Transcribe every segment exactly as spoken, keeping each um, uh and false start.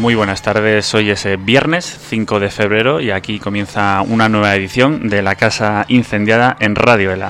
Muy buenas tardes, hoy es eh, viernes cinco de febrero y aquí comienza una nueva edición de La Casa Incendiada en Radio Ela.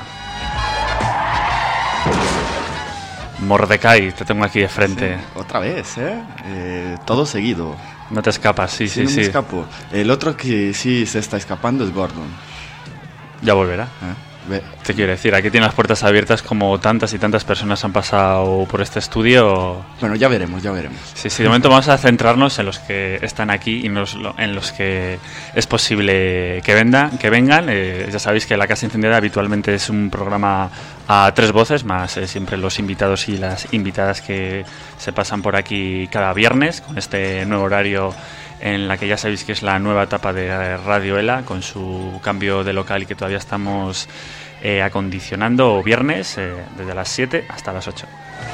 Mordecai, te tengo aquí de frente. Sí, otra vez, ¿eh? ¿eh? Todo seguido. No te escapas, sí, sí, sí. sí. No me escapo. El otro que sí se está escapando es Gordon. Ya volverá. ¿Eh? Ve. Te quiero decir, aquí tiene las puertas abiertas como tantas y tantas personas han pasado por este estudio. Bueno, ya veremos, ya veremos. Sí, sí, de momento vamos a centrarnos en los que están aquí y los, en los que es posible que, venda, que vengan. Eh, ya sabéis que La Casa Incendiada habitualmente es un programa a tres voces, más eh, siempre los invitados y las invitadas que se pasan por aquí cada viernes con este nuevo horario en la que ya sabéis que es la nueva etapa de Radio Ela con su cambio de local y que todavía estamos eh, acondicionando viernes eh, desde las siete hasta las ocho.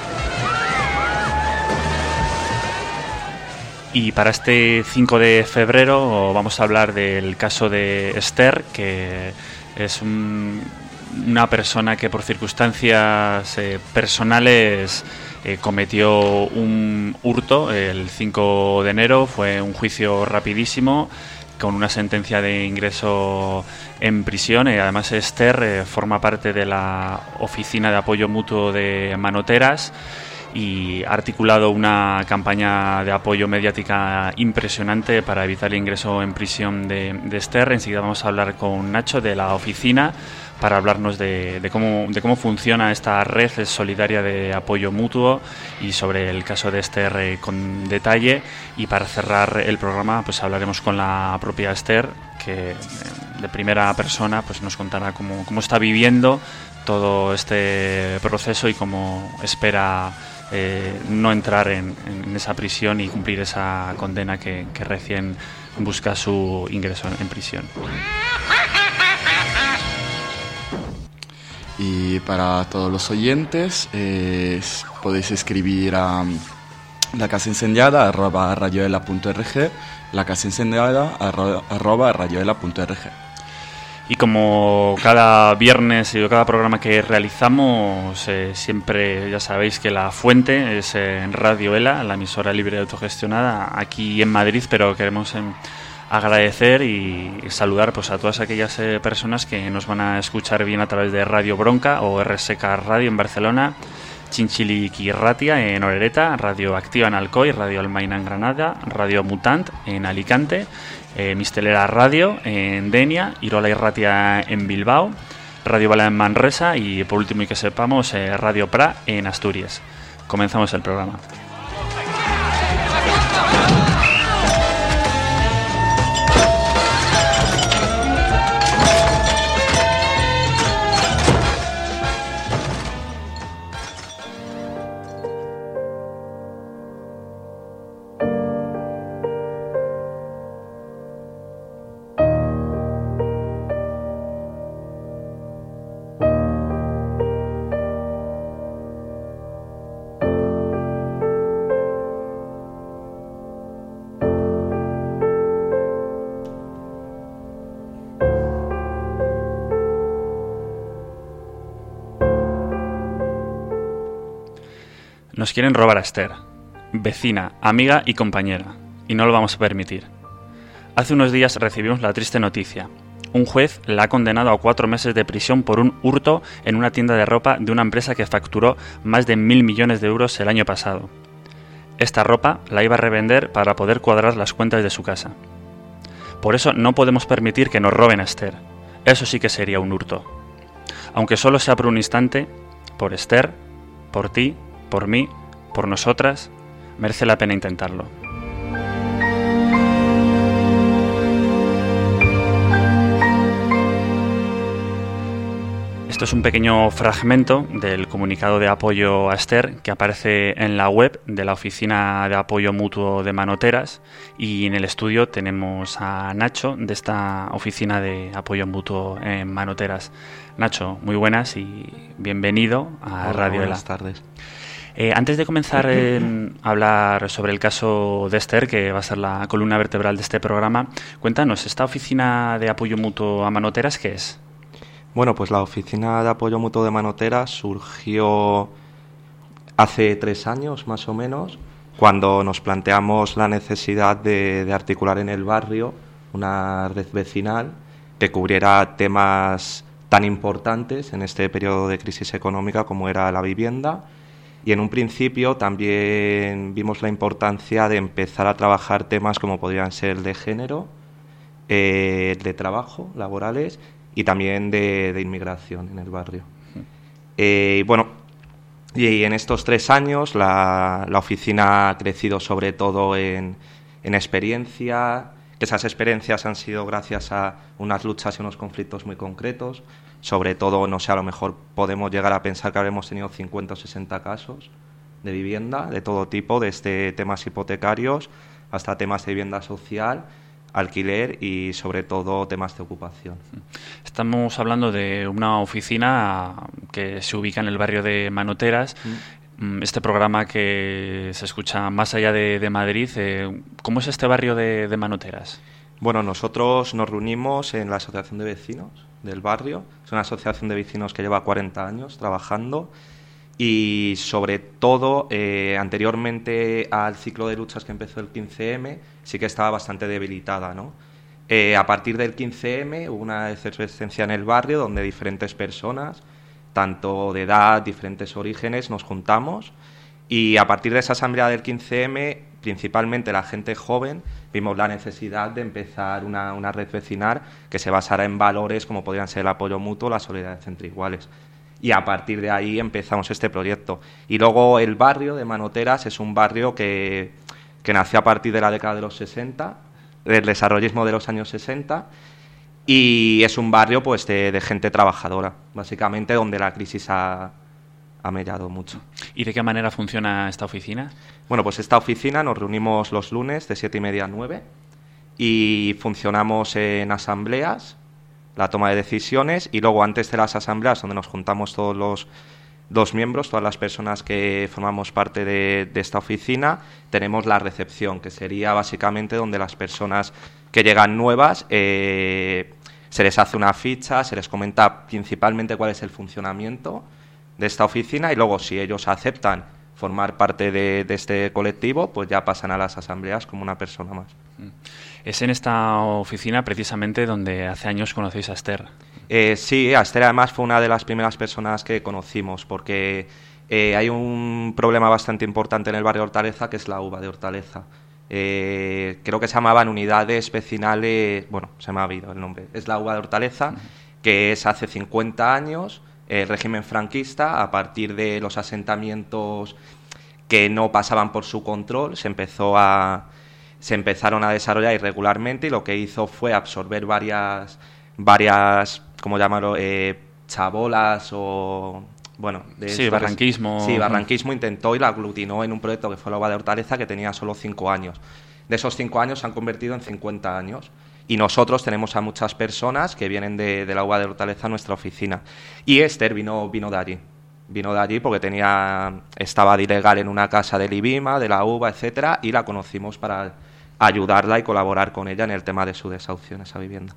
Y para este cinco de febrero vamos a hablar del caso de Esther, que es un, una persona que por circunstancias eh, personales Eh, cometió un hurto el cinco de enero. Fue un juicio rapidísimo con una sentencia de ingreso en prisión. Eh, además Esther eh, forma parte de la Oficina de Apoyo Mutuo de Manoteras y ha articulado una campaña de apoyo mediática impresionante para evitar el ingreso en prisión de, de Esther. Enseguida vamos a hablar con Nacho de la oficina para hablarnos de, de, cómo, de cómo funciona esta red solidaria de apoyo mutuo y sobre el caso de Esther eh, con detalle. Y para cerrar el programa pues hablaremos con la propia Esther, que eh, de primera persona pues nos contará cómo, cómo está viviendo todo este proceso y cómo espera eh, no entrar en, en esa prisión y cumplir esa condena que, que recién busca su ingreso en prisión. Y para todos los oyentes eh, podéis escribir a la casa incendiada arroba radioela punto org, la casa incendiada arroba radioela punto org. Y como cada viernes y cada programa que realizamos, eh, siempre ya sabéis que la fuente es eh, en Radio Ela, la emisora libre y autogestionada aquí en Madrid, pero queremos eh, agradecer y saludar pues a todas aquellas eh, personas que nos van a escuchar bien a través de Radio Bronca o R S K Radio en Barcelona, Chinchiliqui Ratia en Orereta, Radio Activa en Alcoy, Radio Almaina en Granada, Radio Mutant en Alicante, eh, Mistelera Radio en Denia, Irola y Ratia en Bilbao, Radio Bala en Manresa y por último y que sepamos eh, Radio Pra en Asturias. Comenzamos el programa. Nos quieren robar a Esther, vecina, amiga y compañera, y no lo vamos a permitir. Hace unos días recibimos la triste noticia. Un juez la ha condenado a cuatro meses de prisión por un hurto en una tienda de ropa de una empresa que facturó más de mil millones de euros el año pasado. Esta ropa la iba a revender para poder cuadrar las cuentas de su casa. Por eso no podemos permitir que nos roben a Esther. Eso sí que sería un hurto. Aunque solo sea por un instante, por Esther, por ti, por mí, por nosotras, merece la pena intentarlo. Esto es un pequeño fragmento del comunicado de apoyo a Esther que aparece en la web de la Oficina de Apoyo Mutuo de Manoteras, y en el estudio tenemos a Nacho de esta Oficina de Apoyo Mutuo en Manoteras. Nacho, muy buenas y bienvenido a Hola, Radio Ela. Buenas tardes. Eh, antes de comenzar eh, a hablar sobre el caso de Esther, que va a ser la columna vertebral de este programa, cuéntanos, ¿esta Oficina de Apoyo Mutuo a Manoteras qué es? Bueno, pues la Oficina de Apoyo Mutuo de Manoteras surgió hace tres años más o menos cuando nos planteamos la necesidad de, de articular en el barrio una red vecinal que cubriera temas tan importantes en este periodo de crisis económica como era la vivienda. Y en un principio también vimos la importancia de empezar a trabajar temas como podrían ser el de género, eh, de trabajo, laborales y también de, de inmigración en el barrio. Eh, y bueno, y en estos tres años la, la oficina ha crecido sobre todo en, en experiencia. Esas experiencias han sido gracias a unas luchas y unos conflictos muy concretos. Sobre todo, no sé, a lo mejor podemos llegar a pensar que habremos tenido cincuenta o sesenta casos de vivienda de todo tipo, desde temas hipotecarios hasta temas de vivienda social, alquiler y sobre todo temas de ocupación. Estamos hablando de una oficina que se ubica en el barrio de Manoteras. Mm. Este programa que se escucha más allá de, de Madrid, eh, ¿cómo es este barrio de, de Manoteras? Bueno, nosotros nos reunimos en la Asociación de Vecinos del barrio. Es una asociación de vecinos que lleva cuarenta años trabajando y sobre todo eh, anteriormente al ciclo de luchas que empezó el quince eme sí que estaba bastante debilitada, ¿no? Eh, a partir del quince eme hubo una efervescencia en el barrio donde diferentes personas, tanto de edad, diferentes orígenes, nos juntamos y a partir de esa asamblea del quince eme, principalmente la gente joven, vimos la necesidad de empezar una, una red vecinal que se basara en valores como podrían ser el apoyo mutuo, la solidaridad entre iguales. Y a partir de ahí empezamos este proyecto. Y luego el barrio de Manoteras es un barrio que, que nació a partir de la década de los sesenta, del desarrollismo de los años sesenta, y es un barrio pues de, de gente trabajadora, básicamente donde la crisis ha, ha mellado mucho. ¿Y de qué manera funciona esta oficina? Bueno, pues esta oficina nos reunimos los lunes de siete y media a nueve y funcionamos en asambleas, la toma de decisiones, y luego antes de las asambleas, donde nos juntamos todos los, los miembros, todas las personas que formamos parte de, de esta oficina, tenemos la recepción, que sería básicamente donde las personas que llegan nuevas eh, se les hace una ficha, se les comenta principalmente cuál es el funcionamiento de esta oficina y luego si ellos aceptan formar parte de, de este colectivo, pues ya pasan a las asambleas como una persona más. Es en esta oficina precisamente donde hace años conocéis a Esther. Eh, sí, Esther además fue una de las primeras personas que conocimos porque eh, hay un problema bastante importante en el barrio de Hortaleza, que es la uva de Hortaleza. Eh, creo que se llamaban unidades vecinales, bueno, se me ha olvidado el nombre, es la uva de Hortaleza, uh-huh. que es hace cincuenta años, el régimen franquista, a partir de los asentamientos que no pasaban por su control, se empezó a se empezaron a desarrollar irregularmente y lo que hizo fue absorber varias, varias ¿cómo llamarlo?, eh, chabolas o... Bueno, de sí, barranquismo. Sí, barranquismo intentó y la aglutinó en un proyecto que fue la uva de Hortaleza, que tenía solo cinco años. De esos cinco años se han convertido en cincuenta años. Y nosotros tenemos a muchas personas que vienen de, de la uva de Hortaleza a nuestra oficina. Y Esther vino, vino de allí. Vino de allí porque tenía, estaba de ilegal en una casa del IBIMA, de la uva, etcétera, y la conocimos para ayudarla y colaborar con ella en el tema de su desahucio en esa vivienda.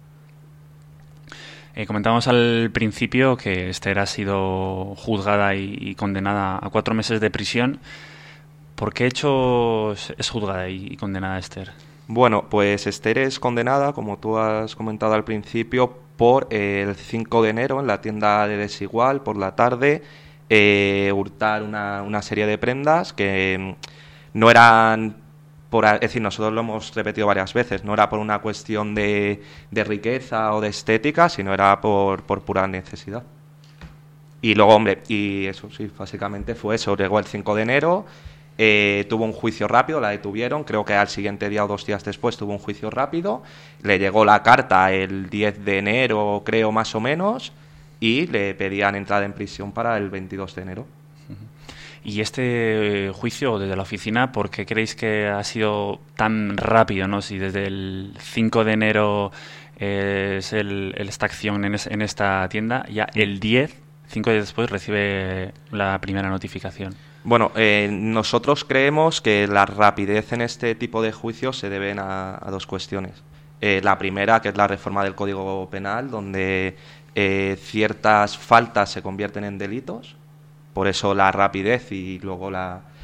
Eh, comentábamos al principio que Esther ha sido juzgada y, y condenada a cuatro meses de prisión. ¿Por qué hechos es juzgada y, y condenada Esther? Bueno, pues Esther es condenada, como tú has comentado al principio, por eh, el cinco de enero en la tienda de Desigual, por la tarde, eh, hurtar una, una serie de prendas que no eran... Por, es decir, nosotros lo hemos repetido varias veces, no era por una cuestión de, de riqueza o de estética, sino era por, por pura necesidad. Y luego, hombre, y eso sí, básicamente fue eso. Llegó el cinco de enero, eh, tuvo un juicio rápido, la detuvieron, creo que al siguiente día o dos días después tuvo un juicio rápido, le llegó la carta el diez de enero, creo más o menos, y le pedían entrada en prisión para el veintidós de enero. Y este juicio desde la oficina, ¿por qué creéis que ha sido tan rápido, ¿no? Si desde el cinco de enero eh, es el, el, esta acción en, es, en esta tienda, ya el diez, cinco días después, recibe la primera notificación. Bueno, eh, nosotros creemos que la rapidez en este tipo de juicios se deben a, a dos cuestiones. Eh, la primera, que es la reforma del Código Penal, donde eh, ciertas faltas se convierten en delitos. Por eso la rapidez y luego la,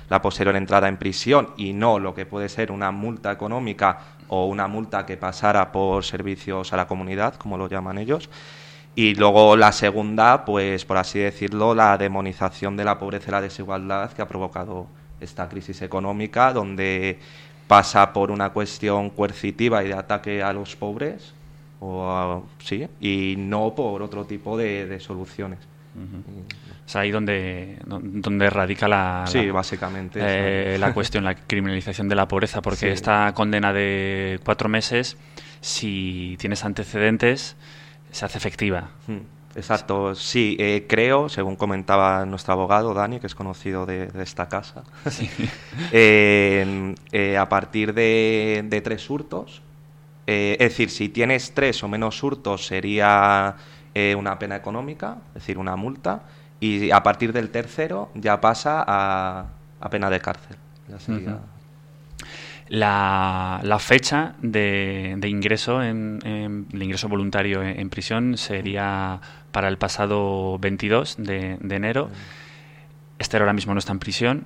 la posterior entrada en prisión y no lo que puede ser una multa económica o una multa que pasara por servicios a la comunidad, como lo llaman ellos. Y luego la segunda, pues por así decirlo, la demonización de la pobreza y la desigualdad que ha provocado esta crisis económica, donde pasa por una cuestión coercitiva y de ataque a los pobres, o a, sí, y no por otro tipo de, de soluciones. Uh-huh. Es ahí donde, donde radica la, sí, la, básicamente, eh, la cuestión, la criminalización de la pobreza, porque sí. Esta condena de cuatro meses, si tienes antecedentes, se hace efectiva. Exacto, sí, eh, creo, según comentaba nuestro abogado Dani, que es conocido de, de esta casa, sí. eh, eh, a partir de, de tres hurtos, eh, es decir, si tienes tres o menos hurtos sería eh, una pena económica, es decir, una multa, y a partir del tercero ya pasa a, a pena de cárcel. Ya sería... Uh-huh. La, la fecha de, de ingreso en, en el ingreso voluntario en, en prisión sería para el pasado veintidós de, de enero. Esther ahora mismo no está en prisión.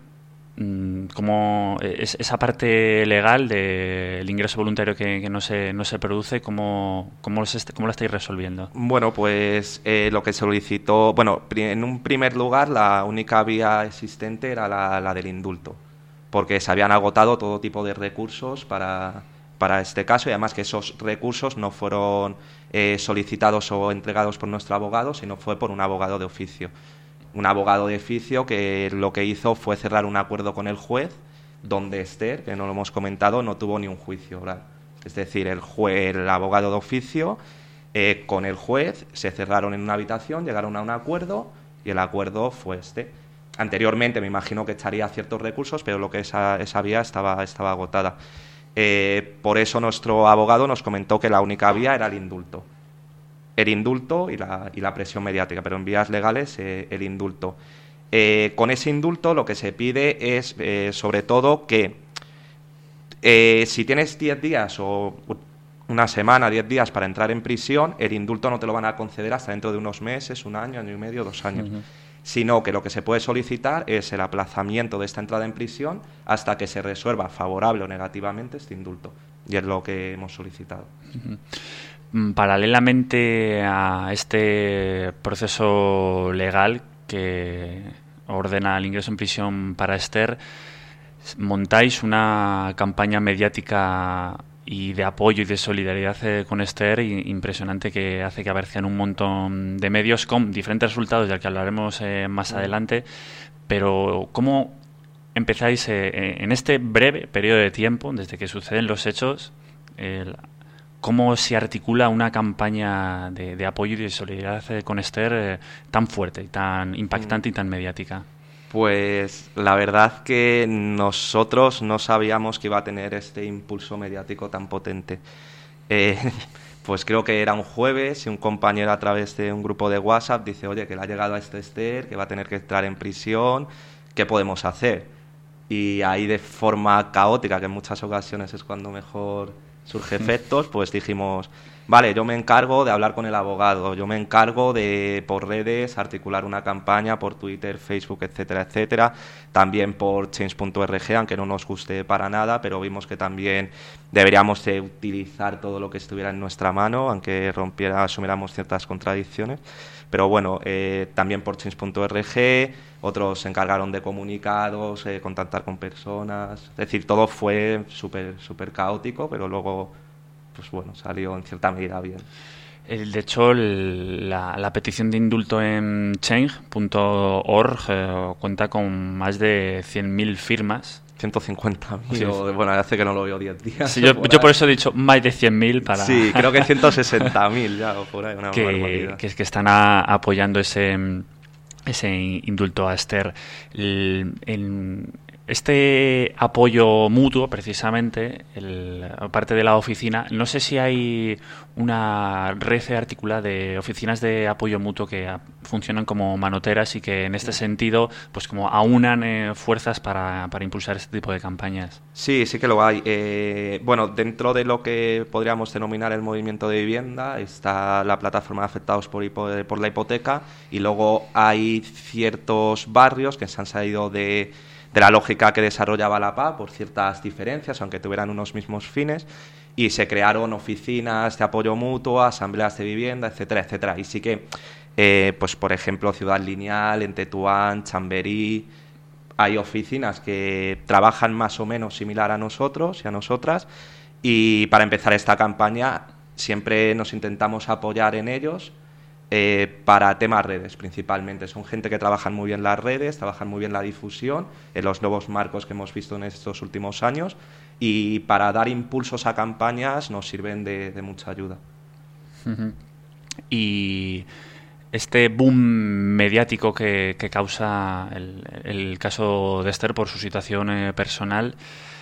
¿Cómo es, esa parte legal del ingreso voluntario que, que no se no se produce, cómo, cómo, se, cómo la estáis resolviendo? Bueno, pues eh, lo que solicitó, bueno, en un primer lugar la única vía existente era la, la del indulto, porque se habían agotado todo tipo de recursos para, para este caso y además que esos recursos no fueron eh, solicitados o entregados por nuestro abogado, sino fue por un abogado de oficio. Un abogado de oficio que lo que hizo fue cerrar un acuerdo con el juez donde Esther, que no lo hemos comentado, no tuvo ni un juicio oral. Es decir, el, juez, el abogado de oficio eh, con el juez se cerraron en una habitación, llegaron a un acuerdo y el acuerdo fue este. Anteriormente me imagino que echaría ciertos recursos, pero lo que esa, esa vía estaba, estaba agotada. Eh, por eso nuestro abogado nos comentó que la única vía era el indulto. El indulto y la, y la presión mediática, pero en vías legales eh, el indulto. Eh, con ese indulto lo que se pide es, eh, sobre todo, que eh, si tienes diez días o una semana, diez días para entrar en prisión, el indulto no te lo van a conceder hasta dentro de unos meses, un año, año y medio, dos años. Uh-huh. Sino que lo que se puede solicitar es el aplazamiento de esta entrada en prisión hasta que se resuelva favorable o negativamente este indulto. Y es lo que hemos solicitado. Uh-huh. Paralelamente a este proceso legal que ordena el ingreso en prisión para Esther, montáis una campaña mediática y de apoyo y de solidaridad eh, con Esther impresionante que hace que aparezcan un montón de medios con diferentes resultados del que hablaremos eh, más mm. adelante, pero ¿cómo empezáis eh, en este breve periodo de tiempo, desde que suceden los hechos, eh, cómo se articula una campaña de, de apoyo y de solidaridad eh, con Esther eh, tan fuerte, y tan impactante mm. y tan mediática? Pues la verdad que nosotros no sabíamos que iba a tener este impulso mediático tan potente. Eh, pues creo que era un jueves y un compañero a través de un grupo de WhatsApp dice, oye, que le ha llegado a este Esther, que va a tener que entrar en prisión, ¿qué podemos hacer? Y ahí de forma caótica, que en muchas ocasiones es cuando mejor surge efectos, pues dijimos, vale, yo me encargo de hablar con el abogado, yo me encargo de, por redes, articular una campaña por Twitter, Facebook, etcétera, etcétera, también por change punto org, aunque no nos guste para nada, pero vimos que también deberíamos de utilizar todo lo que estuviera en nuestra mano, aunque rompiera, asumiéramos ciertas contradicciones. Pero bueno, eh, también por change punto org, otros se encargaron de comunicados, eh, contactar con personas, es decir, todo fue súper súper caótico, pero luego, pues bueno, salió en cierta medida bien. El, de hecho, el, la, la petición de indulto en change punto org eh, cuenta con más de cien mil firmas. ciento cincuenta mil, sí. Bueno, hace que no lo veo diez días. Sí, yo, por yo por eso he dicho más de cien mil para... Sí, creo que ciento sesenta mil ya, o por ahí, una que, barbaridad. Que, que están a, apoyando ese, ese indulto a Esther. El, el, este apoyo mutuo, precisamente, el, parte de la oficina, no sé si hay una red articulada de oficinas de apoyo mutuo que a, funcionan como manoteras y que en este sentido pues como aunan eh, fuerzas para, para impulsar este tipo de campañas. Sí, sí que lo hay. Eh, bueno, dentro de lo que podríamos denominar el movimiento de vivienda está la plataforma de afectados por, hipo, por la hipoteca y luego hay ciertos barrios que se han salido de de la lógica que desarrollaba la P A por ciertas diferencias, aunque tuvieran unos mismos fines, y se crearon oficinas de apoyo mutuo, asambleas de vivienda, etcétera, etcétera. Y sí que, eh, pues por ejemplo, Ciudad Lineal, en Tetuán, Chamberí, hay oficinas que trabajan más o menos similar a nosotros y a nosotras, y para empezar esta campaña siempre nos intentamos apoyar en ellos eh, para temas redes principalmente. Son gente que trabajan muy bien las redes, trabajan muy bien la difusión, en los nuevos marcos que hemos visto en estos últimos años, y para dar impulsos a campañas nos sirven de, de mucha ayuda. Uh-huh. Y este boom mediático que, que causa el, el caso de Esther por su situación eh, personal,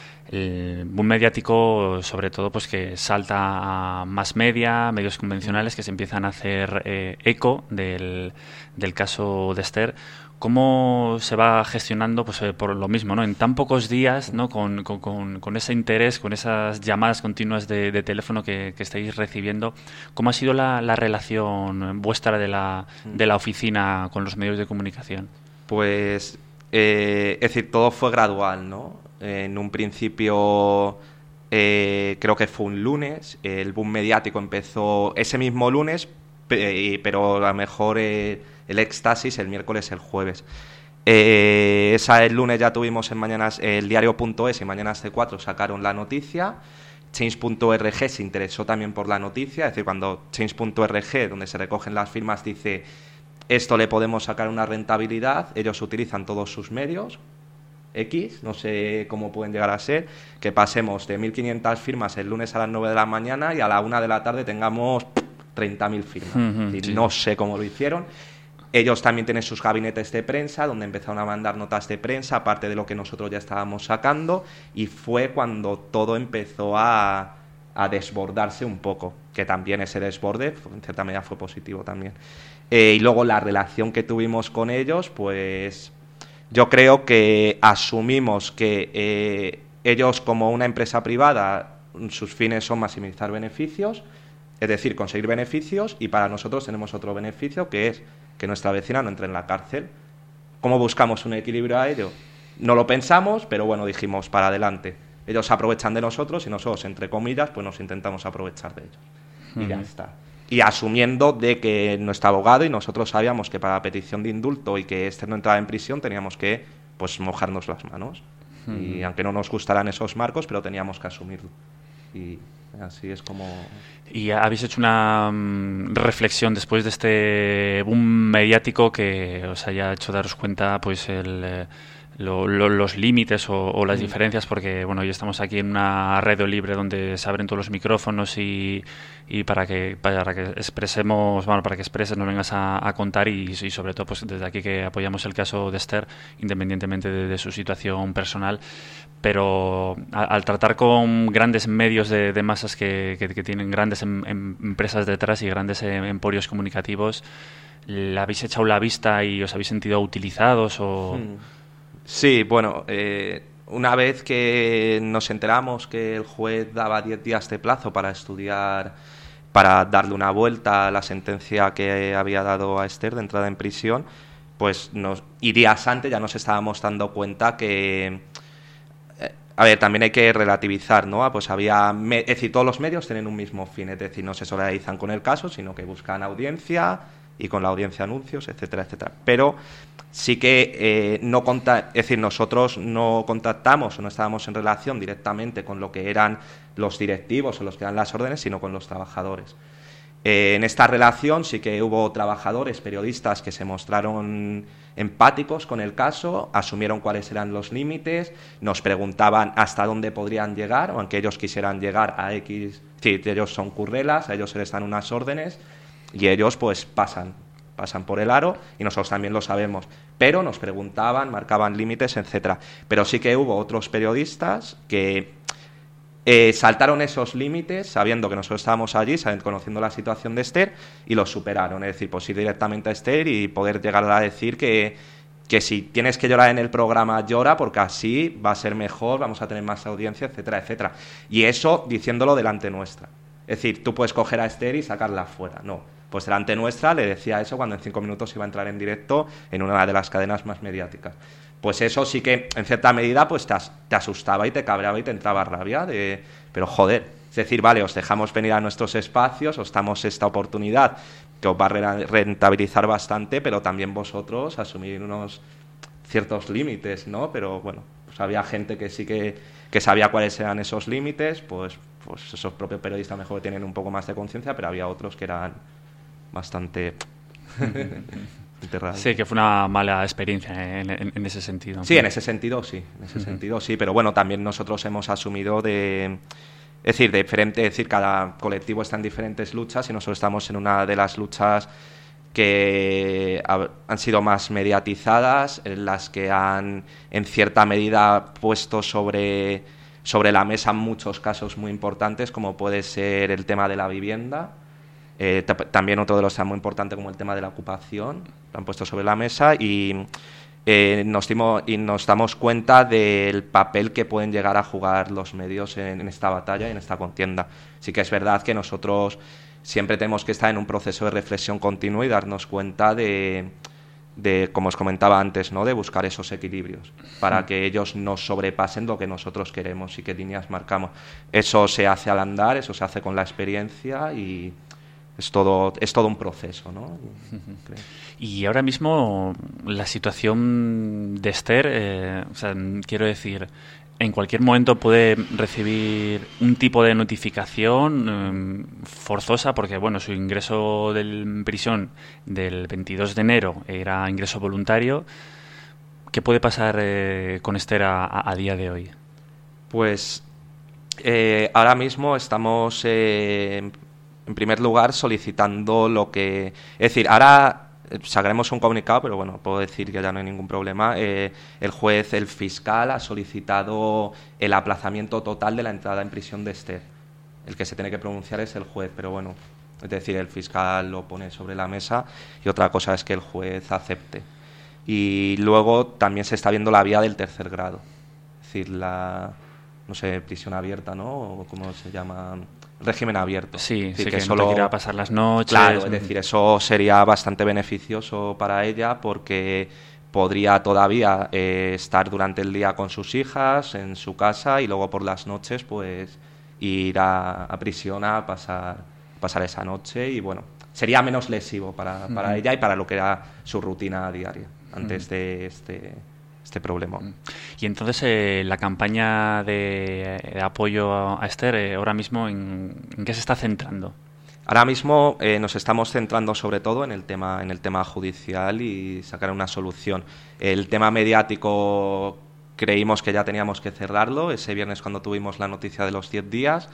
el boom mediático sobre todo pues que salta a más media, medios convencionales que se empiezan a hacer eh, eco del, del caso de Esther. ¿Cómo se va gestionando pues eh, por lo mismo, ¿no? En tan pocos días, ¿no? Con, con, con ese interés, con esas llamadas continuas de, de teléfono que, que estáis recibiendo, ¿cómo ha sido la, la relación vuestra de la, de la oficina con los medios de comunicación? Pues, eh, es decir, todo fue gradual, ¿no? En un principio, eh, creo que fue un lunes, el boom mediático empezó ese mismo lunes, pe- pero a lo mejor eh, el éxtasis el miércoles, el jueves. Eh, esa, el lunes ya tuvimos en Mañanas, el diario punto es y Mañanas C cuatro sacaron la noticia. Change punto org se interesó también por la noticia, es decir, cuando Change punto org, donde se recogen las firmas, dice esto le podemos sacar una rentabilidad, ellos utilizan todos sus medios, X, no sé cómo pueden llegar a ser, que pasemos de mil quinientas firmas el lunes a las nueve de la mañana y a la una de la tarde tengamos treinta mil firmas. Uh-huh, es decir, sí. No sé cómo lo hicieron. Ellos también tienen sus gabinetes de prensa, donde empezaron a mandar notas de prensa, aparte de lo que nosotros ya estábamos sacando, y fue cuando todo empezó a, a desbordarse un poco, que también ese desborde, en cierta medida, fue positivo también. Eh, y luego la relación que tuvimos con ellos, pues yo creo que asumimos que eh, ellos, como una empresa privada, sus fines son maximizar beneficios, es decir, conseguir beneficios, y para nosotros tenemos otro beneficio, que es que nuestra vecina no entre en la cárcel. ¿Cómo buscamos un equilibrio a ello? No lo pensamos, pero bueno, dijimos para adelante. Ellos se aprovechan de nosotros y nosotros, entre comillas, pues nos intentamos aprovechar de ellos. Uh-huh. Y ya está. Y asumiendo de que nuestro abogado y nosotros sabíamos que para la petición de indulto y que Esther no entraba en prisión teníamos que pues mojarnos las manos. Uh-huh. Y aunque no nos gustaran esos marcos, pero teníamos que asumirlo. Y así es como... ¿Y habéis hecho una um, reflexión después de este boom mediático que os haya hecho daros cuenta pues el... Eh, Lo, lo, los límites o, o las diferencias, porque bueno, hoy estamos aquí en una radio libre donde se abren todos los micrófonos y, y para que para que expresemos, bueno, para que expreses, nos vengas a, a contar y, y sobre todo pues desde aquí que apoyamos el caso de Esther, independientemente de, de su situación personal, pero a, al tratar con grandes medios de, de masas que, que, que tienen grandes em, em, empresas detrás y grandes em, emporios comunicativos, ¿le habéis echado la vista y os habéis sentido utilizados o...? Hmm. Sí, bueno, eh, una vez que nos enteramos que el juez daba diez días de plazo para estudiar, para darle una vuelta a la sentencia que había dado a Esther de entrada en prisión, pues nos, y días antes ya nos estábamos dando cuenta que, eh, a ver, también hay que relativizar, ¿no? Pues había, me, es decir, todos los medios tienen un mismo fin, es decir, no se solidarizan con el caso, sino que buscan audiencia y con la audiencia anuncios, etcétera, etcétera. Pero sí que eh, no conta, es decir, nosotros no contactamos o no estábamos en relación directamente con lo que eran los directivos o los que dan las órdenes, sino con los trabajadores. Eh, en esta relación sí que hubo trabajadores, periodistas que se mostraron empáticos con el caso, asumieron cuáles eran los límites, nos preguntaban hasta dónde podrían llegar, o aunque ellos quisieran llegar a X, sí, ellos son currelas, a ellos se les dan unas órdenes y ellos pues pasan. pasan por el aro y nosotros también lo sabemos, pero nos preguntaban, marcaban límites, etcétera. Pero sí que hubo otros periodistas que eh, saltaron esos límites sabiendo que nosotros estábamos allí, sabiendo, conociendo la situación de Esther, y los superaron, es decir, pues ir directamente a Esther y poder llegar a decir que, que si tienes que llorar en el programa, llora, porque así va a ser mejor, vamos a tener más audiencia, etcétera, etcétera. Y eso diciéndolo delante nuestra. Es decir, tú puedes coger a Esther y sacarla fuera, no. Pues delante nuestra le decía eso cuando en cinco minutos iba a entrar en directo en una de las cadenas más mediáticas. pues eso sí que en cierta medida pues te, as, te asustaba y te cabreaba y te entraba rabia de, pero joder, es decir, vale, os dejamos venir a nuestros espacios, os damos esta oportunidad que os va a rentabilizar bastante, pero también vosotros asumir unos ciertos límites, ¿no? Pero bueno, pues había gente que sí que, que sabía cuáles eran esos límites, pues, pues esos propios periodistas mejor tienen un poco más de conciencia, pero había otros que eran bastante... Sí, que fue una mala experiencia en, en, en ese sentido. Sí, en ese sentido sí, en ese uh-huh. sentido sí, pero bueno, también nosotros hemos asumido de... Es decir, de diferente, es decir, cada colectivo está en diferentes luchas y nosotros estamos en una de las luchas que han sido más mediatizadas, en las que han en cierta medida puesto sobre, sobre la mesa muchos casos muy importantes, como puede ser el tema de la vivienda. Eh, t- también otro de los temas muy importantes como el tema de la ocupación, lo han puesto sobre la mesa y, eh, nos, dimos, y nos damos cuenta del papel que pueden llegar a jugar los medios en, en esta batalla y en esta contienda. Sí que es verdad que nosotros siempre tenemos que estar en un proceso de reflexión continua y darnos cuenta de, de como os comentaba antes, ¿no? De buscar esos equilibrios para que ellos no sobrepasen lo que nosotros queremos y qué líneas marcamos. Eso se hace al andar, eso se hace con la experiencia y... Es todo, es todo un proceso, ¿no? Creo. Y ahora mismo la situación de Esther, eh, o sea, quiero decir, en cualquier momento puede recibir un tipo de notificación eh, forzosa, porque bueno, su ingreso en prisión del veintidós de enero era ingreso voluntario. ¿Qué puede pasar eh, con Esther a, a día de hoy? Pues eh, ahora mismo estamos... Eh, en primer lugar, solicitando lo que... Es decir, ahora sacaremos un comunicado, pero bueno, puedo decir que ya no hay ningún problema. Eh, el juez, el fiscal, ha solicitado el aplazamiento total de la entrada en prisión de Esther. El que se tiene que pronunciar es el juez, pero bueno, es decir, el fiscal lo pone sobre la mesa y otra cosa es que el juez acepte. Y luego también se está viendo la vía del tercer grado. Es decir, la... no sé, prisión abierta, ¿no? O cómo se llama... régimen abierto. Sí, es decir, sí, que, que solo no quiera pasar las noches. Claro, es decir, eso sería bastante beneficioso para ella porque podría todavía eh, estar durante el día con sus hijas en su casa y luego por las noches pues ir a, a prisión a pasar, pasar esa noche y bueno, sería menos lesivo para, para uh-huh. ella y para lo que era su rutina diaria antes uh-huh. de este... este problema. Y entonces eh, la campaña de, de apoyo a Esther eh, ahora mismo en, ¿en qué se está centrando? Ahora mismo eh, nos estamos centrando sobre todo en el tema en el tema judicial y sacar una solución. El tema mediático creímos que ya teníamos que cerrarlo ese viernes cuando tuvimos la noticia de los diez días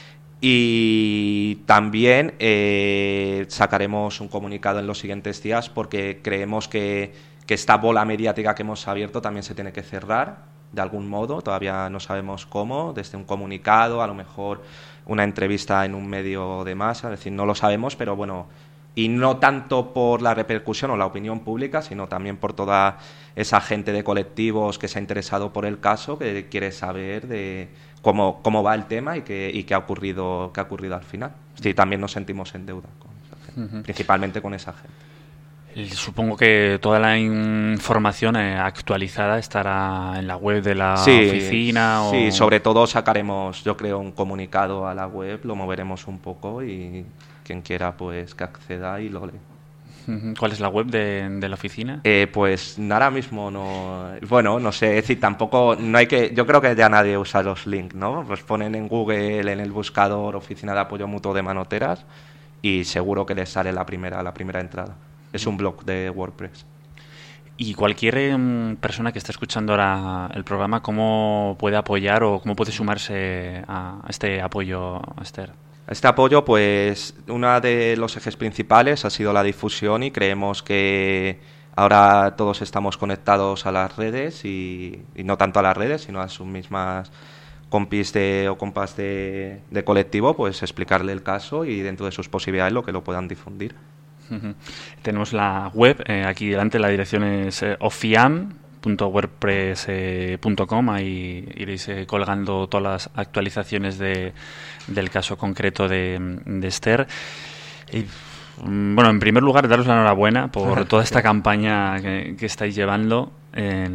y también eh, sacaremos un comunicado en los siguientes días porque creemos que que esta bola mediática que hemos abierto también se tiene que cerrar de algún modo, todavía no sabemos cómo, desde un comunicado, a lo mejor una entrevista en un medio de masa, es decir, no lo sabemos, pero bueno, y no tanto por la repercusión o la opinión pública, sino también por toda esa gente de colectivos que se ha interesado por el caso, que quiere saber de cómo, cómo va el tema y qué, y qué ha ocurrido, qué ha ocurrido al final. Es decir, también nos sentimos en deuda con esa gente, uh-huh. principalmente con esa gente. Supongo que toda la información eh, actualizada estará en la web de la sí, oficina. Sí, o... sobre todo sacaremos, yo creo, un comunicado a la web, lo moveremos un poco y quien quiera pues que acceda y lo lee. ¿Cuál es la web de, de la oficina? Eh, pues ahora mismo no... Bueno, no sé, es decir, tampoco... no hay que Yo creo que ya nadie usa los links, ¿no? Pues ponen en Google, en el buscador, Oficina de Apoyo Mutuo de Manoteras y seguro que les sale la primera, la primera entrada. Es un blog de WordPress. Y cualquier eh, persona que esté escuchando ahora el programa, ¿cómo puede apoyar o cómo puede sumarse a este apoyo, Esther? Este apoyo, pues, uno de los ejes principales ha sido la difusión y creemos que ahora todos estamos conectados a las redes y, y no tanto a las redes, sino a sus mismas compis de, o compas de, de colectivo, pues explicarle el caso y dentro de sus posibilidades lo que lo puedan difundir. Uh-huh. Tenemos la web, eh, aquí delante la dirección es eh, ofiam punto wordpress punto com, ahí iréis eh, colgando todas las actualizaciones de, del caso concreto de, de Esther. Y, bueno, en primer lugar, daros la enhorabuena por toda esta campaña que, que estáis llevando. En,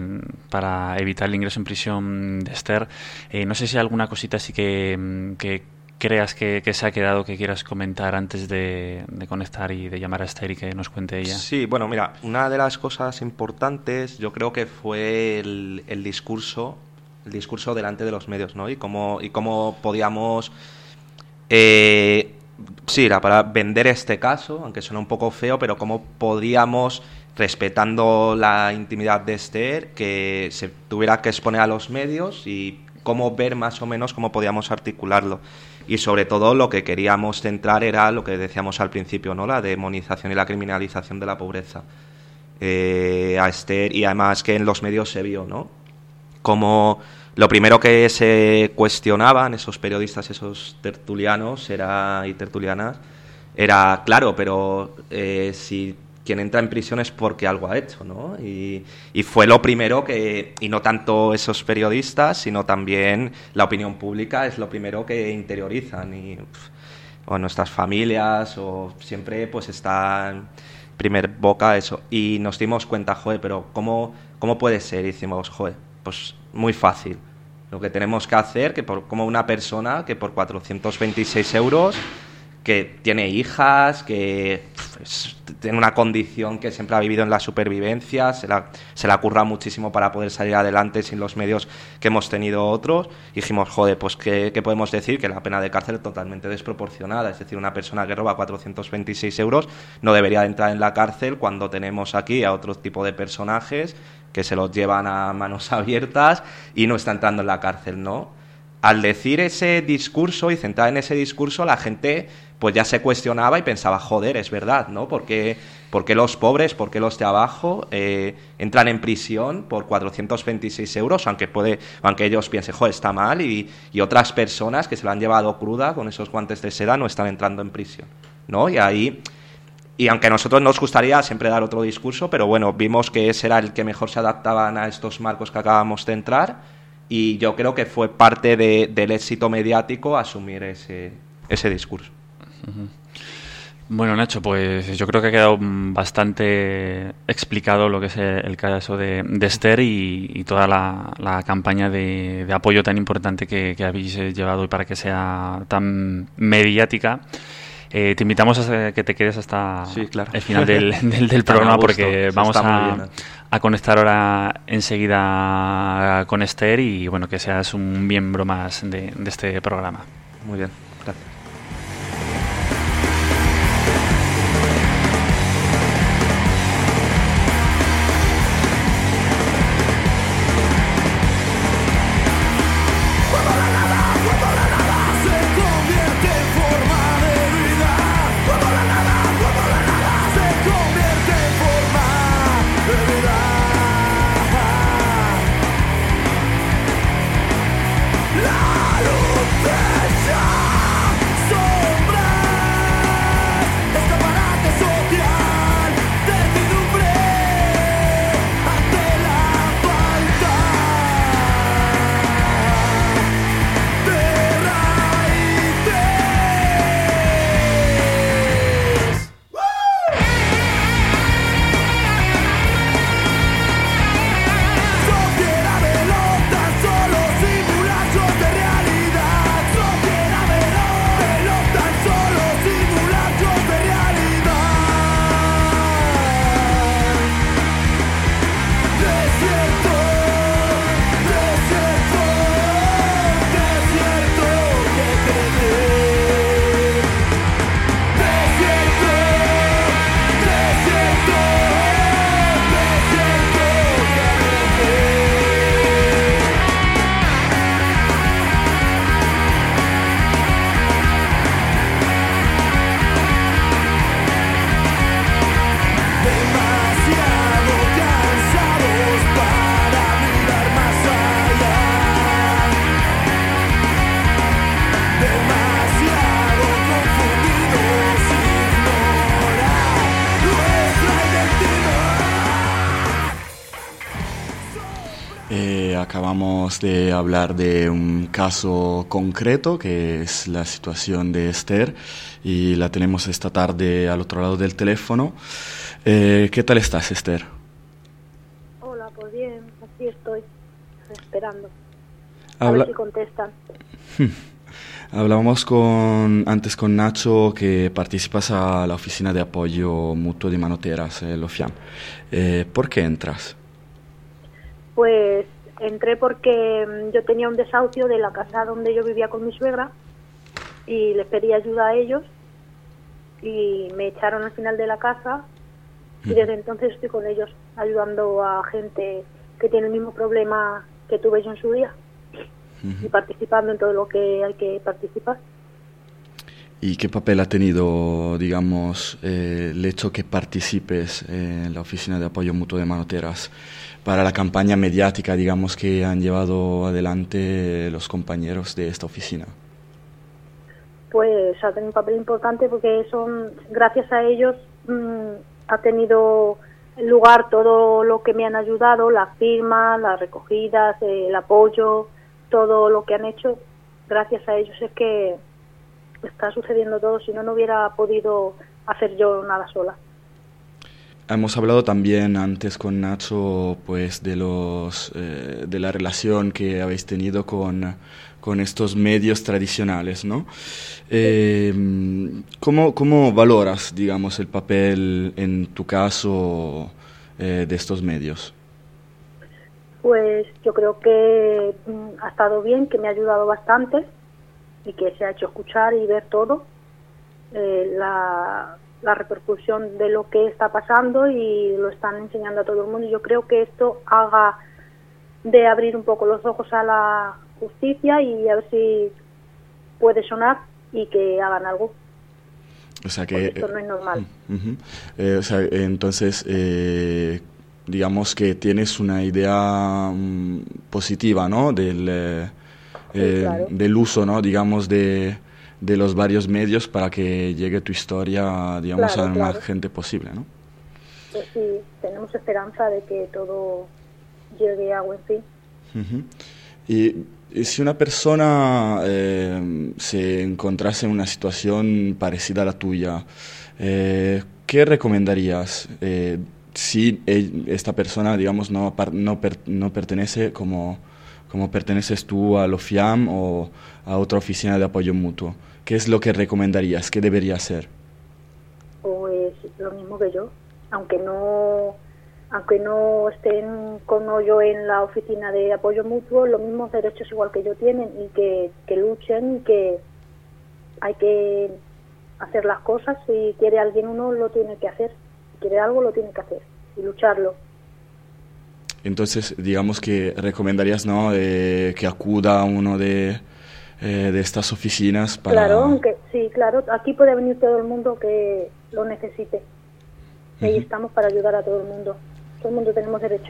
para evitar el ingreso en prisión de Esther. Eh, no sé si hay alguna cosita así que, que creas que, que se ha quedado, que quieras comentar antes de, de conectar y de llamar a Esther y que nos cuente ella. Sí, bueno, mira, una de las cosas importantes yo creo que fue el, el discurso, el discurso delante de los medios, ¿no? Y cómo, y cómo podíamos... Eh, sí, era para vender este caso, aunque suena un poco feo, pero cómo podíamos, respetando la intimidad de Esther, que se tuviera que exponer a los medios y cómo ver más o menos cómo podíamos articularlo. Y sobre todo lo que queríamos centrar era lo que decíamos al principio, ¿no? La demonización y la criminalización de la pobreza. Eh, a Esther, y además que en los medios se vio, ¿no? Como lo primero que se cuestionaban esos periodistas, esos tertulianos era, y tertulianas, era, claro, pero eh, si quien entra en prisión es porque algo ha hecho, ¿no? Y, y fue lo primero que, y no tanto esos periodistas, sino también la opinión pública es lo primero que interiorizan. Y pff, o nuestras familias, o siempre pues está en primer boca eso. Y nos dimos cuenta, joder, pero ¿cómo, cómo puede ser? Y decimos, joder, pues muy fácil. Lo que tenemos que hacer, que por, como una persona que por cuatrocientos veintiséis euros, que tiene hijas, que pues, tiene una condición que siempre ha vivido en la supervivencia, se la, se la curra muchísimo para poder salir adelante sin los medios que hemos tenido otros, y dijimos, joder, pues ¿qué, qué podemos decir? Que la pena de cárcel es totalmente desproporcionada, es decir, una persona que roba cuatrocientos veintiséis euros no debería de entrar en la cárcel cuando tenemos aquí a otro tipo de personajes que se los llevan a manos abiertas y no está entrando en la cárcel, ¿no? Al decir ese discurso y centrar en ese discurso, la gente pues ya se cuestionaba y pensaba, joder, es verdad, ¿no? ¿Por qué, por qué los pobres, por qué los de abajo eh, entran en prisión por cuatrocientos veintiséis euros, aunque puede, aunque ellos piensen, joder, está mal, y, y otras personas que se lo han llevado cruda con esos guantes de seda no están entrando en prisión, ¿no? Y ahí, y aunque a nosotros nos gustaría siempre dar otro discurso, pero bueno, vimos que ese era el que mejor se adaptaban a estos marcos que acabamos de entrar, y yo creo que fue parte de, del éxito mediático asumir ese, ese discurso. Bueno, Nacho, pues yo creo que ha quedado bastante explicado lo que es el caso de, de Esther y, y toda la, la campaña de, de apoyo tan importante que, que habéis llevado y para que sea tan mediática. Eh, te invitamos a que te quedes hasta sí, claro. el final del, del, del programa porque vamos a, a conectar ahora enseguida con Esther y bueno, que seas un miembro más de, de este programa. Muy bien, gracias. Acabamos de hablar de un caso concreto que es la situación de Esther y la tenemos esta tarde al otro lado del teléfono. Eh, ¿Qué tal estás, Esther? Hola, pues bien, y estoy esperando. Habla... A ver si contestan. Hablábamos con, antes con Nacho que participas a la oficina de apoyo mutuo de manoteras, el OFIAM. Eh, ¿Por qué entras? Pues entré porque yo tenía un desahucio de la casa donde yo vivía con mi suegra y les pedí ayuda a ellos y me echaron al final de la casa y desde entonces estoy con ellos ayudando a gente que tiene el mismo problema que tuve yo en su día. Y participando en todo lo que hay que participar. ¿Y qué papel ha tenido, digamos, eh, el hecho que participes en la Oficina de Apoyo Mutuo de Manoteras para la campaña mediática, digamos, que han llevado adelante los compañeros de esta oficina? Pues ha tenido un papel importante porque son, gracias a ellos mmm, ha tenido lugar todo lo que me han ayudado, las firmas, las recogidas, el apoyo, todo lo que han hecho. Gracias a ellos es que está sucediendo todo, si no, no hubiera podido hacer yo nada sola. Hemos hablado también antes con Nacho pues de los eh, de la relación que habéis tenido con, con estos medios tradicionales, ¿no? Eh, ¿cómo, ¿Cómo valoras, digamos, el papel en tu caso eh, de estos medios? Pues yo creo que mm, ha estado bien, que me ha ayudado bastante y que se ha hecho escuchar y ver todo, eh, la, la repercusión de lo que está pasando y lo están enseñando a todo el mundo. Yo creo que esto haga de abrir un poco los ojos a la justicia y a ver si puede sonar y que hagan algo. O sea que porque esto no es normal. Uh, uh-huh. eh, o sea, entonces eh, digamos que tienes una idea um, positiva, ¿no? Del, eh, sí, eh, claro. del uso, ¿no? Digamos, de, de los varios medios para que llegue tu historia, digamos, claro, a claro. más gente posible, ¿no? Pues sí, tenemos esperanza de que todo llegue a buen fin. Uh-huh. Y, y si una persona eh, se encontrase en una situación parecida a la tuya, eh, ¿qué recomendarías? Eh, si esta persona, digamos, no, no, per, no pertenece como, como perteneces tú al OFIAM o a otra oficina de apoyo mutuo, ¿qué es lo que recomendarías? ¿Qué debería hacer? Pues lo mismo que yo, aunque no aunque no estén como yo en la oficina de apoyo mutuo, los mismos derechos igual que yo tienen y que, que luchen y que hay que hacer las cosas. Si quiere alguien uno lo tiene que hacer, si quiere algo lo tiene que hacer y lucharlo. Entonces, digamos que recomendarías, ¿no?, eh, que acuda a uno de, eh, de estas oficinas para... Claro, aunque, sí, claro, aquí puede venir todo el mundo que lo necesite. Uh-huh. Ahí estamos para ayudar a todo el mundo. Todo el mundo tenemos derecho.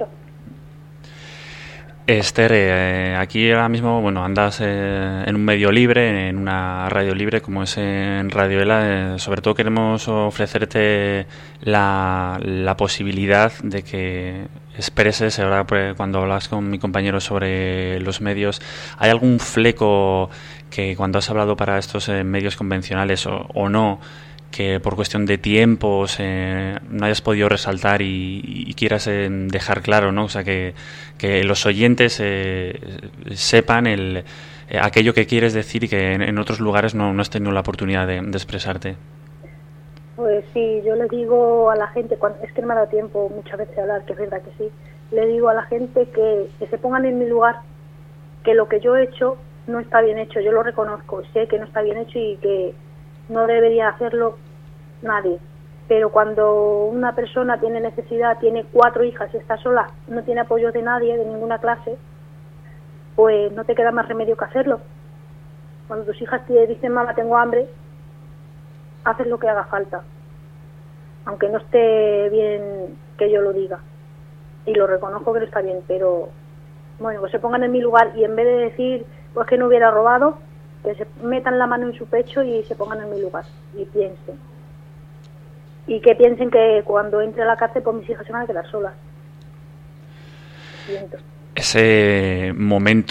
Esther, eh, aquí ahora mismo, bueno, andas eh, en un medio libre, en una radio libre como es en Radio Ela. Eh, sobre todo queremos ofrecerte la, la posibilidad de que expreses, ahora pues, cuando hablas con mi compañero sobre los medios, ¿hay algún fleco que cuando has hablado para estos eh, medios convencionales o, o no, que por cuestión de tiempos eh, no hayas podido resaltar y, y quieras eh, dejar claro, ¿no? O sea, que, que los oyentes eh, sepan el, eh, aquello que quieres decir y que en, en otros lugares no, no has tenido la oportunidad de, de expresarte? Pues sí, yo le digo a la gente, cuando, es que no me ha dado tiempo muchas veces a hablar, que es verdad que sí, le digo a la gente que, que se pongan en mi lugar, que lo que yo he hecho no está bien hecho, yo lo reconozco, sé que no está bien hecho y que no debería hacerlo nadie, pero cuando una persona tiene necesidad, tiene cuatro hijas y está sola, no tiene apoyo de nadie, de ninguna clase, pues no te queda más remedio que hacerlo. Cuando tus hijas te dicen, mamá, tengo hambre, haces lo que haga falta, aunque no esté bien que yo lo diga, y lo reconozco que no está bien, pero bueno, que se pongan en mi lugar y en vez de decir, pues que no hubiera robado, que se metan la mano en su pecho y se pongan en mi lugar y piensen. Y que piensen que cuando entre a la cárcel, pues mis hijas se van a quedar solas. Siento. Ese momento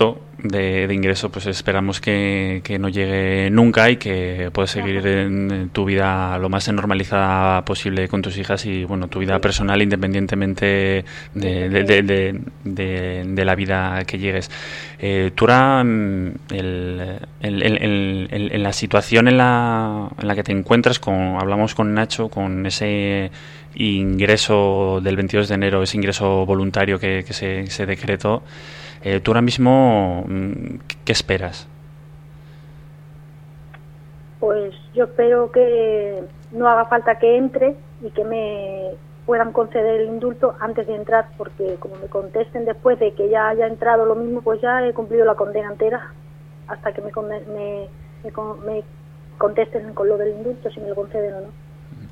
de, de ingreso, pues esperamos que, que no llegue nunca y que puedas seguir en, en tu vida lo más normalizada posible con tus hijas y bueno, tu vida personal independientemente de, de, de, de, de, de la vida que llegues. Eh, tú ahora, el, el, el, el, el, en la situación en la, en la que te encuentras, con, hablamos con Nacho, con ese ingreso del veintidós de enero, ese ingreso voluntario que, que se, se decretó, eh, tú ahora mismo, ¿qué esperas? Pues yo espero que no haga falta que entre y que me puedan conceder el indulto antes de entrar, porque como me contesten después de que ya haya entrado lo mismo, pues ya he cumplido la condena entera hasta que me, me, me, me contesten con lo del indulto, si me lo conceden o no.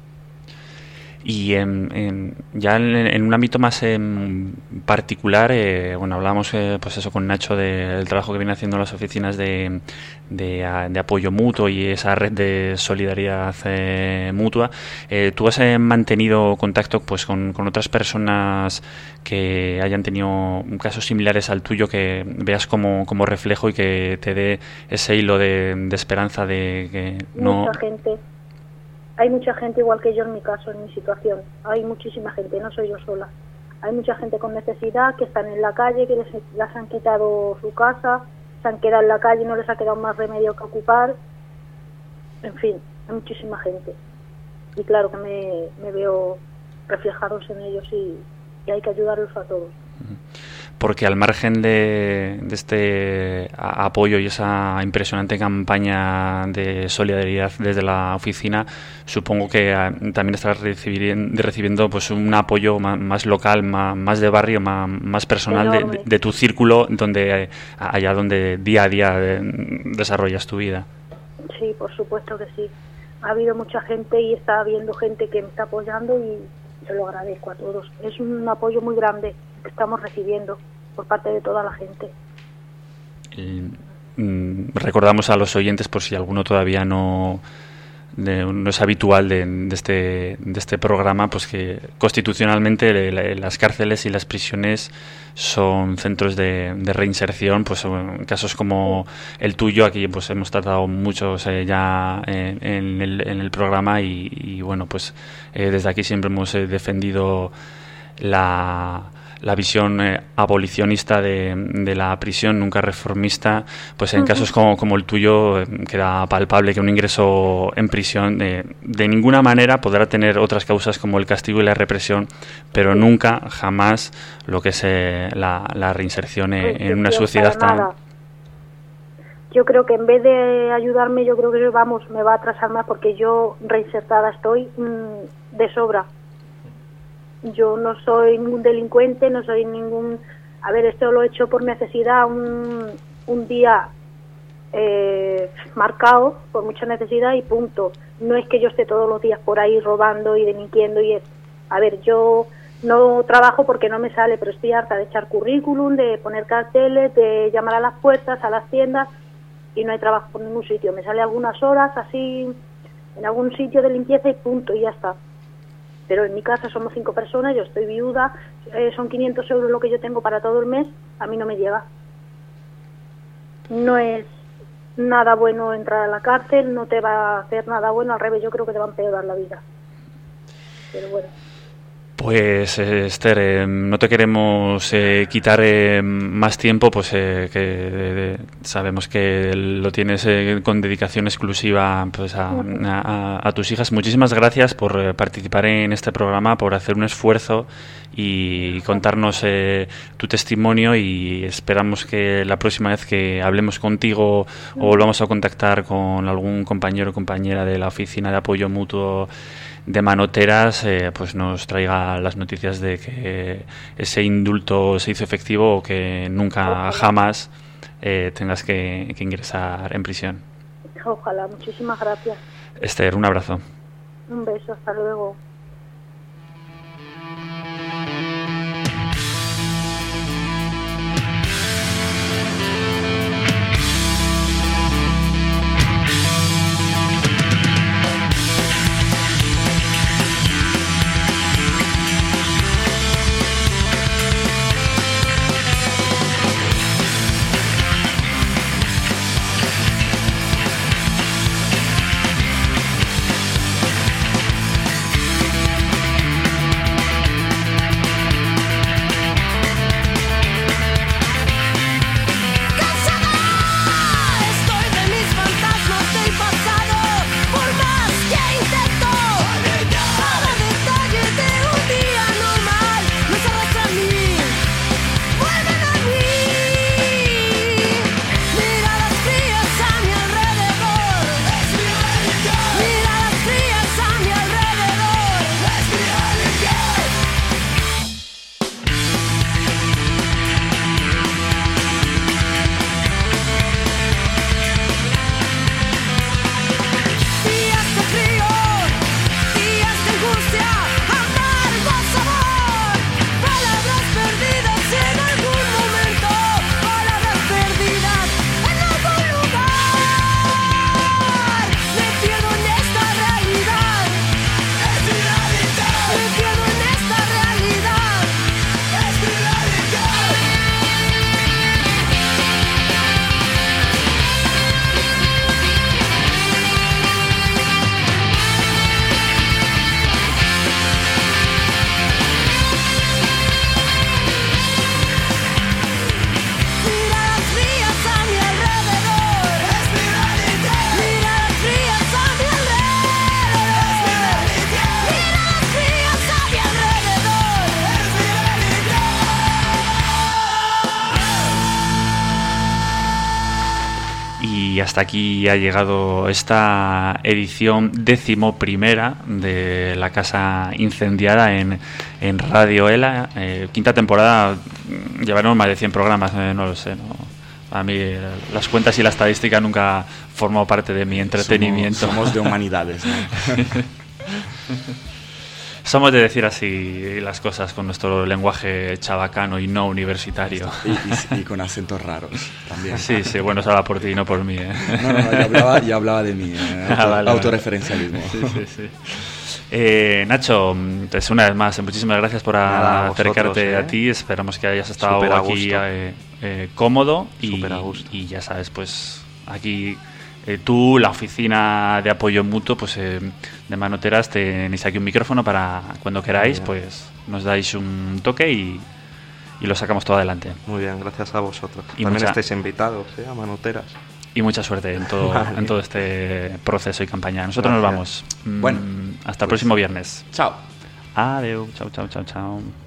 Y en, en, ya en, en un ámbito más en particular, eh, bueno, hablamos eh, pues eso con Nacho del de, trabajo que viene haciendo las oficinas de, de, de apoyo mutuo y esa red de solidaridad eh, mutua. Eh, ¿Tú has eh, mantenido contacto pues con, con otras personas que hayan tenido casos similares al tuyo, que veas como, como reflejo y que te dé ese hilo de, de esperanza de que no... Mucha gente. Hay mucha gente igual que yo en mi caso, en mi situación. Hay muchísima gente, no soy yo sola. Hay mucha gente con necesidad que están en la calle, que les, les han quitado su casa, se han quedado en la calle y no les ha quedado más remedio que ocupar. En fin, hay muchísima gente. Y claro que me, me veo reflejados en ellos y, y hay que ayudarlos a todos. Porque al margen de, de este apoyo y esa impresionante campaña de solidaridad desde la oficina, supongo que también estarás recibiendo, recibiendo pues un apoyo más, más local, más, más de barrio, más, más personal de, de, de tu círculo, donde allá donde día a día desarrollas tu vida. Sí, por supuesto que sí. Ha habido mucha gente y está habiendo gente que me está apoyando y se lo agradezco a todos. Es un apoyo muy grande que estamos recibiendo por parte de toda la gente. Eh, recordamos a los oyentes, por si alguno todavía no, de, no es habitual de, de, este, de este programa, pues que constitucionalmente la, las cárceles y las prisiones son centros de, de reinserción. Pues en casos como el tuyo, aquí pues hemos tratado muchos eh, ya en, en, el, en el programa y, y bueno, pues eh, desde aquí siempre hemos eh, defendido la la visión eh, abolicionista de, de la prisión, nunca reformista. Pues en uh-huh. casos como, como el tuyo eh, queda palpable que un ingreso en prisión eh, de ninguna manera podrá tener otras causas como el castigo y la represión, pero nunca, jamás lo que es eh, la, la reinserción eh, en una sociedad tan... Nada. Yo creo que en vez de ayudarme, yo creo que vamos, me va a atrasar más, porque yo reinsertada estoy mmm, de sobra. Yo no soy ningún delincuente, no soy ningún... A ver, esto lo he hecho por necesidad, un, un día eh, marcado por mucha necesidad y punto. No es que yo esté todos los días por ahí robando y delinquiendo y es... A ver, yo no trabajo porque no me sale, pero estoy harta de echar currículum, de poner carteles, de llamar a las puertas, a las tiendas, y no hay trabajo por ningún sitio. Me sale algunas horas así en algún sitio de limpieza y punto, y ya está. Pero en mi casa somos cinco personas, yo estoy viuda, eh, son quinientos euros lo que yo tengo para todo el mes, a mí no me llega. No es nada bueno entrar a la cárcel, no te va a hacer nada bueno, al revés, yo creo que te va a empeorar la vida. Pero bueno. Pues eh, Esther, eh, no te queremos eh, quitar eh, más tiempo, pues eh, que eh, sabemos que lo tienes eh, con dedicación exclusiva pues a, a, a tus hijas. Muchísimas gracias por eh, participar en este programa, por hacer un esfuerzo y contarnos eh, tu testimonio, y esperamos que la próxima vez que hablemos contigo o volvamos a contactar con algún compañero o compañera de la Oficina de Apoyo Mutuo de Manoteras, eh, pues nos traiga las noticias de que ese indulto se hizo efectivo o que nunca Ojalá. jamás eh, tengas que, que ingresar en prisión. Ojalá, muchísimas gracias. Esther, un abrazo. Un beso, hasta luego. Y hasta aquí ha llegado esta edición décimo primera de La Casa Incendiada en, en Radio Ela. Eh, quinta temporada, llevaremos más de cien programas, eh, no lo sé, ¿no? A mí las cuentas y la estadística nunca formó parte de mi entretenimiento. Somos, somos de humanidades, ¿no? Somos de decir así las cosas con nuestro lenguaje chabacano y no universitario. Y, y, y con acentos raros también. Sí, sí, bueno, eso habla por ti, no por mí, ¿eh? No, no, no, yo hablaba, yo hablaba de mí, eh, auto, ah, vale, autorreferencialismo. Sí, sí, sí. Eh, Nacho, entonces una vez más, muchísimas gracias por Nada, acercarte vosotros, ¿eh? a ti. Esperamos que hayas estado aquí eh, eh, cómodo y, y ya sabes, pues aquí eh, tú, la oficina de apoyo mutuo, pues eh, de Manoteras, tenéis aquí un micrófono para cuando queráis, bien. Pues nos dais un toque y, y lo sacamos todo adelante. Muy bien, gracias a vosotros. Y También mucha... estáis invitados, ¿eh? A Manoteras. Y mucha suerte en todo, vale. en todo este proceso y campaña. Nosotros Gracias. nos vamos. Bueno, hasta pues, el próximo viernes. Chao. Adiós. Chao, chao, chao, chao.